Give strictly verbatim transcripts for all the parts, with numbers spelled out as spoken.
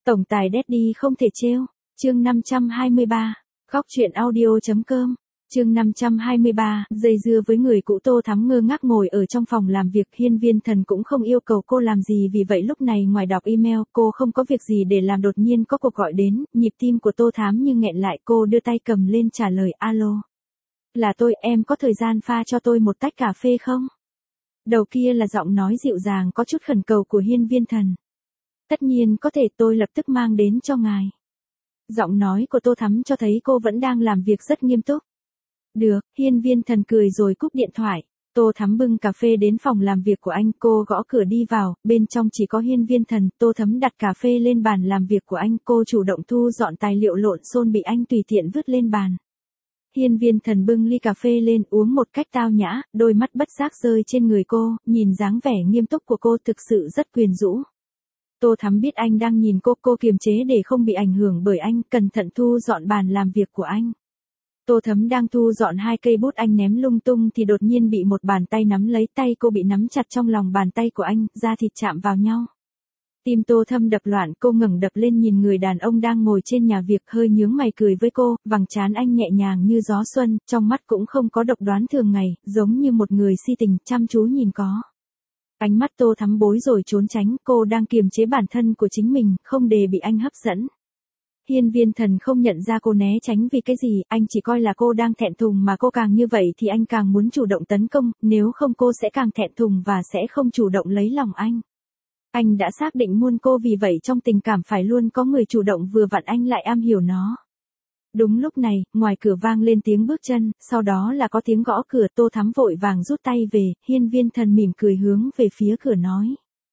Tổng tài Daddy không thể trêu. Chương năm trăm hai mươi ba. Góc truyện audio.com. Chương năm trăm hai mươi ba, dây dưa với người cũ. Tô Thắm ngơ ngác ngồi ở trong phòng làm việc, Hiên Viên Thần cũng không yêu cầu cô làm gì, vì vậy lúc này ngoài đọc email, cô không có việc gì để làm. Đột nhiên có cuộc gọi đến, nhịp tim của Tô Thắm như nghẹn lại, cô đưa tay cầm lên trả lời. Alo. Là tôi, em có thời gian pha cho tôi một tách cà phê không? Đầu kia là giọng nói dịu dàng có chút khẩn cầu của Hiên Viên Thần. Tất nhiên có thể, tôi lập tức mang đến cho ngài. Giọng nói của Tô Thắm cho thấy cô vẫn đang làm việc rất nghiêm túc. Được, Hiên Viên Thần cười rồi cúp điện thoại. Tô Thắm bưng cà phê đến phòng làm việc của anh, cô gõ cửa đi vào, bên trong chỉ có Hiên Viên Thần. Tô Thắm đặt cà phê lên bàn làm việc của anh, cô chủ động thu dọn tài liệu lộn xộn bị anh tùy tiện vứt lên bàn. Hiên Viên Thần bưng ly cà phê lên uống một cách tao nhã, đôi mắt bất giác rơi trên người cô, nhìn dáng vẻ nghiêm túc của cô thực sự rất quyến rũ. Tô Thắm biết anh đang nhìn cô, cô kiềm chế để không bị ảnh hưởng bởi anh, cẩn thận thu dọn bàn làm việc của anh. Tô Thắm đang thu dọn hai cây bút anh ném lung tung thì đột nhiên bị một bàn tay nắm lấy, tay cô bị nắm chặt trong lòng bàn tay của anh, da thịt chạm vào nhau. Tim Tô Thắm đập loạn, cô ngẩng đập lên nhìn người đàn ông đang ngồi trên nhà việc, hơi nhướng mày cười với cô, vầng trán anh nhẹ nhàng như gió xuân, trong mắt cũng không có độc đoán thường ngày, giống như một người si tình, chăm chú nhìn có. Ánh mắt Tô Thắm bối rồi trốn tránh, cô đang kiềm chế bản thân của chính mình, không để bị anh hấp dẫn. Hiên Viên Thần không nhận ra cô né tránh vì cái gì, anh chỉ coi là cô đang thẹn thùng, mà cô càng như vậy thì anh càng muốn chủ động tấn công, nếu không cô sẽ càng thẹn thùng và sẽ không chủ động lấy lòng anh. Anh đã xác định muôn cô, vì vậy trong tình cảm phải luôn có người chủ động, vừa vặn anh lại am hiểu nó. Đúng lúc này, ngoài cửa vang lên tiếng bước chân, sau đó là có tiếng gõ cửa. Tô Thắm vội vàng rút tay về, Hiên Viên Thần mỉm cười hướng về phía cửa nói.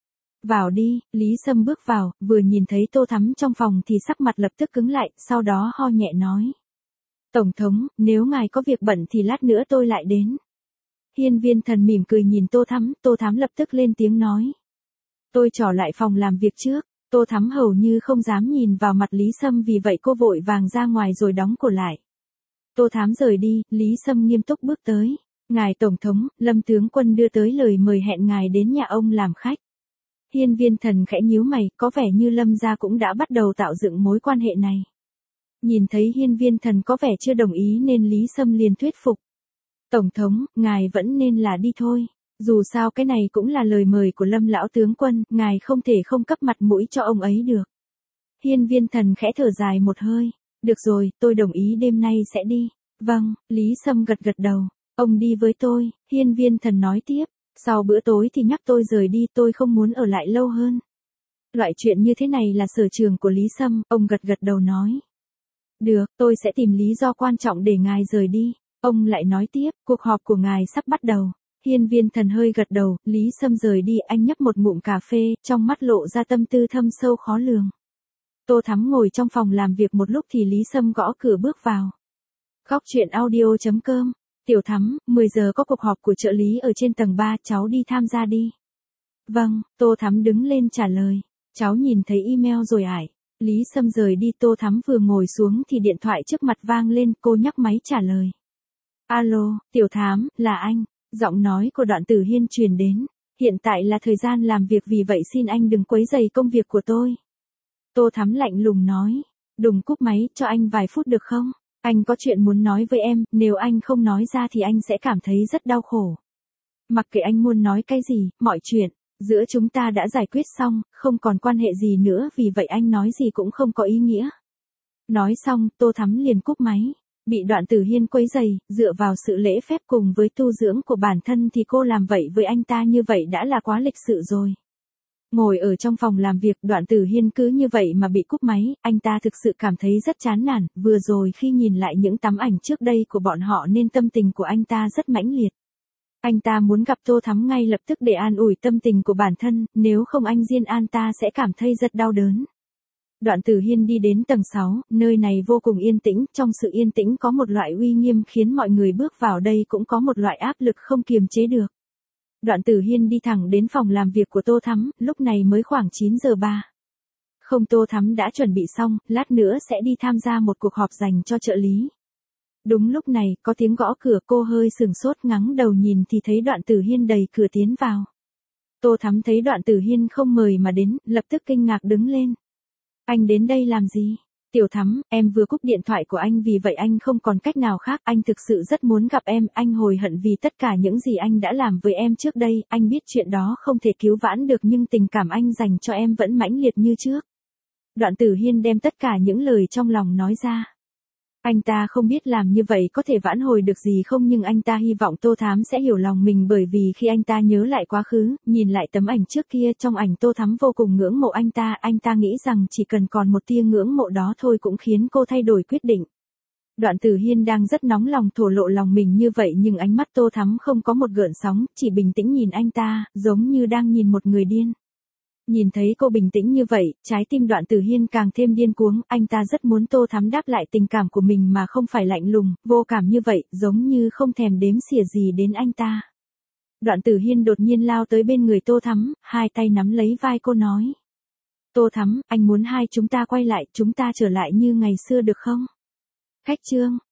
Vào đi. Lý Sâm bước vào, vừa nhìn thấy Tô Thắm trong phòng thì sắc mặt lập tức cứng lại, sau đó ho nhẹ nói. Tổng thống, nếu ngài có việc bận thì lát nữa tôi lại đến. Hiên Viên Thần mỉm cười nhìn Tô Thắm, Tô Thắm lập tức lên tiếng nói. Tôi trỏ lại phòng làm việc trước. Tô Thắm hầu như không dám nhìn vào mặt Lý Sâm, vì vậy cô vội vàng ra ngoài rồi đóng cửa lại. Tô Thắm rời đi, Lý Sâm nghiêm túc bước tới. Ngài Tổng thống, Lâm tướng quân đưa tới lời mời hẹn ngài đến nhà ông làm khách. Hiên Viên Thần khẽ nhíu mày, có vẻ như Lâm gia cũng đã bắt đầu tạo dựng mối quan hệ này. Nhìn thấy Hiên Viên Thần có vẻ chưa đồng ý nên Lý Sâm liền thuyết phục. Tổng thống, ngài vẫn nên là đi thôi. Dù sao cái này cũng là lời mời của Lâm lão tướng quân, ngài không thể không cấp mặt mũi cho ông ấy được. Hiên Viên Thần khẽ thở dài một hơi. Được rồi, tôi đồng ý, đêm nay sẽ đi. Vâng, Lý Sâm gật gật đầu. Ông đi với tôi, Hiên Viên Thần nói tiếp. Sau bữa tối thì nhắc tôi rời đi, tôi không muốn ở lại lâu hơn. Loại chuyện như thế này là sở trường của Lý Sâm, ông gật gật đầu nói. Được, tôi sẽ tìm lý do quan trọng để ngài rời đi. Ông lại nói tiếp, cuộc họp của ngài sắp bắt đầu. Hiên Viên Thần hơi gật đầu, Lý Sâm rời đi, anh nhấp một ngụm cà phê, trong mắt lộ ra tâm tư thâm sâu khó lường. Tô Thắm ngồi trong phòng làm việc một lúc thì Lý Sâm gõ cửa bước vào. Góc truyện audio.com. Tiểu Thắm, mười giờ có cuộc họp của trợ lý ở trên tầng ba, cháu đi tham gia đi. Vâng, Tô Thắm đứng lên trả lời. Cháu nhìn thấy email rồi ải. Lý Sâm rời đi, Tô Thắm vừa ngồi xuống thì điện thoại trước mặt vang lên, cô nhấc máy trả lời. Alo, Tiểu Thắm, là anh. Giọng nói của Đoạn Tử Hiên truyền đến. Hiện tại là thời gian làm việc, vì vậy xin anh đừng quấy rầy công việc của tôi. Tô Thắm lạnh lùng nói. Đừng cúp máy, cho anh vài phút được không? Anh có chuyện muốn nói với em, nếu anh không nói ra thì anh sẽ cảm thấy rất đau khổ. Mặc kệ anh muốn nói cái gì, mọi chuyện giữa chúng ta đã giải quyết xong, không còn quan hệ gì nữa, vì vậy anh nói gì cũng không có ý nghĩa. Nói xong, Tô Thắm liền cúp máy. Bị Đoạn Tử Hiên quấy rầy, dựa vào sự lễ phép cùng với tu dưỡng của bản thân thì cô làm vậy với anh ta như vậy đã là quá lịch sự rồi. Ngồi ở trong phòng làm việc, Đoạn Tử Hiên cứ như vậy mà bị cúp máy, anh ta thực sự cảm thấy rất chán nản, vừa rồi khi nhìn lại những tấm ảnh trước đây của bọn họ nên tâm tình của anh ta rất mãnh liệt. Anh ta muốn gặp Tô Thắm ngay lập tức để an ủi tâm tình của bản thân, nếu không anh Diên An ta sẽ cảm thấy rất đau đớn. Đoạn Tử Hiên đi đến tầng sáu, nơi này vô cùng yên tĩnh, trong sự yên tĩnh có một loại uy nghiêm khiến mọi người bước vào đây cũng có một loại áp lực không kiềm chế được. Đoạn Tử Hiên đi thẳng đến phòng làm việc của Tô Thắm, lúc này mới khoảng chín giờ ba. Không, Tô Thắm đã chuẩn bị xong, lát nữa sẽ đi tham gia một cuộc họp dành cho trợ lý. Đúng lúc này, có tiếng gõ cửa, cô hơi sửng sốt ngẩng đầu nhìn thì thấy Đoạn Tử Hiên đẩy cửa tiến vào. Tô Thắm thấy Đoạn Tử Hiên không mời mà đến, lập tức kinh ngạc đứng lên. Anh đến đây làm gì? Tiểu Thắm, em vừa cúp điện thoại của anh vì vậy anh không còn cách nào khác, anh thực sự rất muốn gặp em, anh hối hận vì tất cả những gì anh đã làm với em trước đây, anh biết chuyện đó không thể cứu vãn được nhưng tình cảm anh dành cho em vẫn mãnh liệt như trước. Đoạn Tử Hiên đem tất cả những lời trong lòng nói ra. Anh ta không biết làm như vậy có thể vãn hồi được gì không nhưng anh ta hy vọng Tô Thắm sẽ hiểu lòng mình bởi vì khi anh ta nhớ lại quá khứ, nhìn lại tấm ảnh trước kia trong ảnh Tô Thắm vô cùng ngưỡng mộ anh ta, anh ta nghĩ rằng chỉ cần còn một tia ngưỡng mộ đó thôi cũng khiến cô thay đổi quyết định. Đoạn Tử Hiên đang rất nóng lòng thổ lộ lòng mình như vậy nhưng ánh mắt Tô Thắm không có một gợn sóng, chỉ bình tĩnh nhìn anh ta, giống như đang nhìn một người điên. Nhìn thấy cô bình tĩnh như vậy, trái tim Đoạn Tử Hiên càng thêm điên cuồng, anh ta rất muốn Tô Thắm đáp lại tình cảm của mình mà không phải lạnh lùng, vô cảm như vậy, giống như không thèm đếm xỉa gì đến anh ta. Đoạn Tử Hiên đột nhiên lao tới bên người Tô Thắm, hai tay nắm lấy vai cô nói. Tô Thắm, anh muốn hai chúng ta quay lại, chúng ta trở lại như ngày xưa được không? Khách chương.